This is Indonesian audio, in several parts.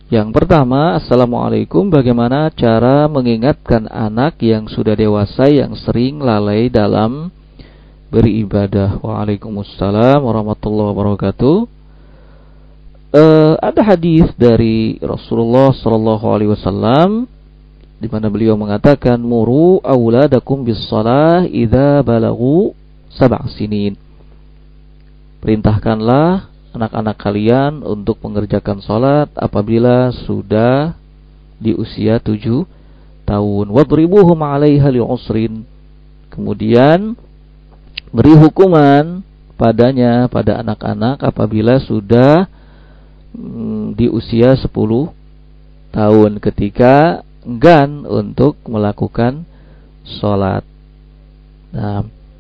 Yang pertama, Assalamualaikum, bagaimana cara mengingatkan anak yang sudah dewasa yang sering lalai dalam beribadah? Waalaikumsalam warahmatullahi wabarakatuh. Ada hadis dari Rasulullah sallallahu alaihi wasallam di mana beliau mengatakan, muru auladakum bis-shalah idza balagu 7 sinin. Perintahkanlah anak-anak kalian untuk mengerjakan salat apabila sudah di usia 7 tahun. Wadribuhum 'alaiha li'usrin. Kemudian beri hukuman padanya, pada anak-anak apabila sudah di usia 10 tahun ketika enggan untuk melakukan sholat. Nah,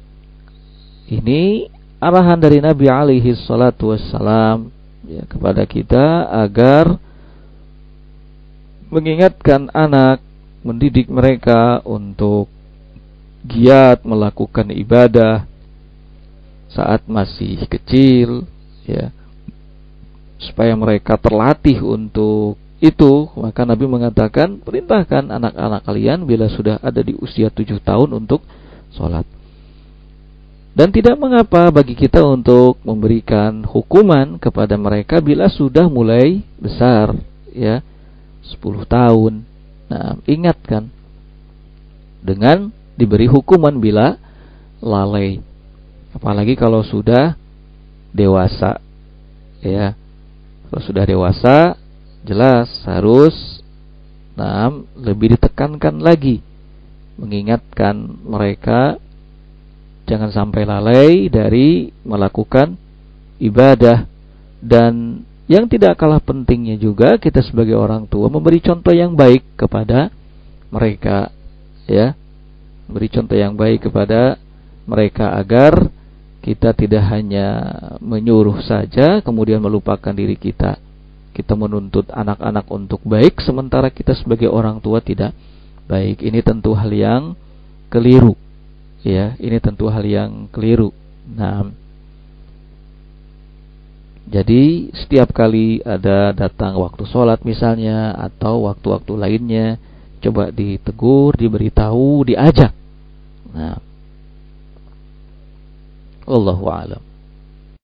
ini arahan dari Nabi alaihi salatu wassalam ya, kepada kita agar mengingatkan anak, mendidik mereka untuk giat melakukan ibadah saat masih kecil ya, supaya mereka terlatih untuk itu. Maka Nabi mengatakan, perintahkan anak-anak kalian bila sudah ada di usia 7 tahun untuk sholat. Dan tidak mengapa bagi kita untuk memberikan hukuman kepada mereka bila sudah mulai besar ya, 10 tahun. Nah, ingatkan dengan diberi hukuman bila lalai. Apalagi kalau sudah dewasa ya. Kalau sudah dewasa jelas harus lebih ditekankan lagi, mengingatkan mereka jangan sampai lalai dari melakukan ibadah. Dan yang tidak kalah pentingnya juga, kita sebagai orang tua memberi contoh yang baik kepada mereka ya, beri contoh yang baik kepada mereka agar kita tidak hanya menyuruh saja kemudian melupakan diri kita. Kita menuntut anak-anak untuk baik sementara kita sebagai orang tua tidak baik. Ini tentu hal yang keliru ya, ini tentu hal yang keliru. Nah, jadi setiap kali ada datang waktu sholat misalnya atau waktu-waktu lainnya, coba ditegur, diberitahu, diajak. Nah, Allahu a'lam.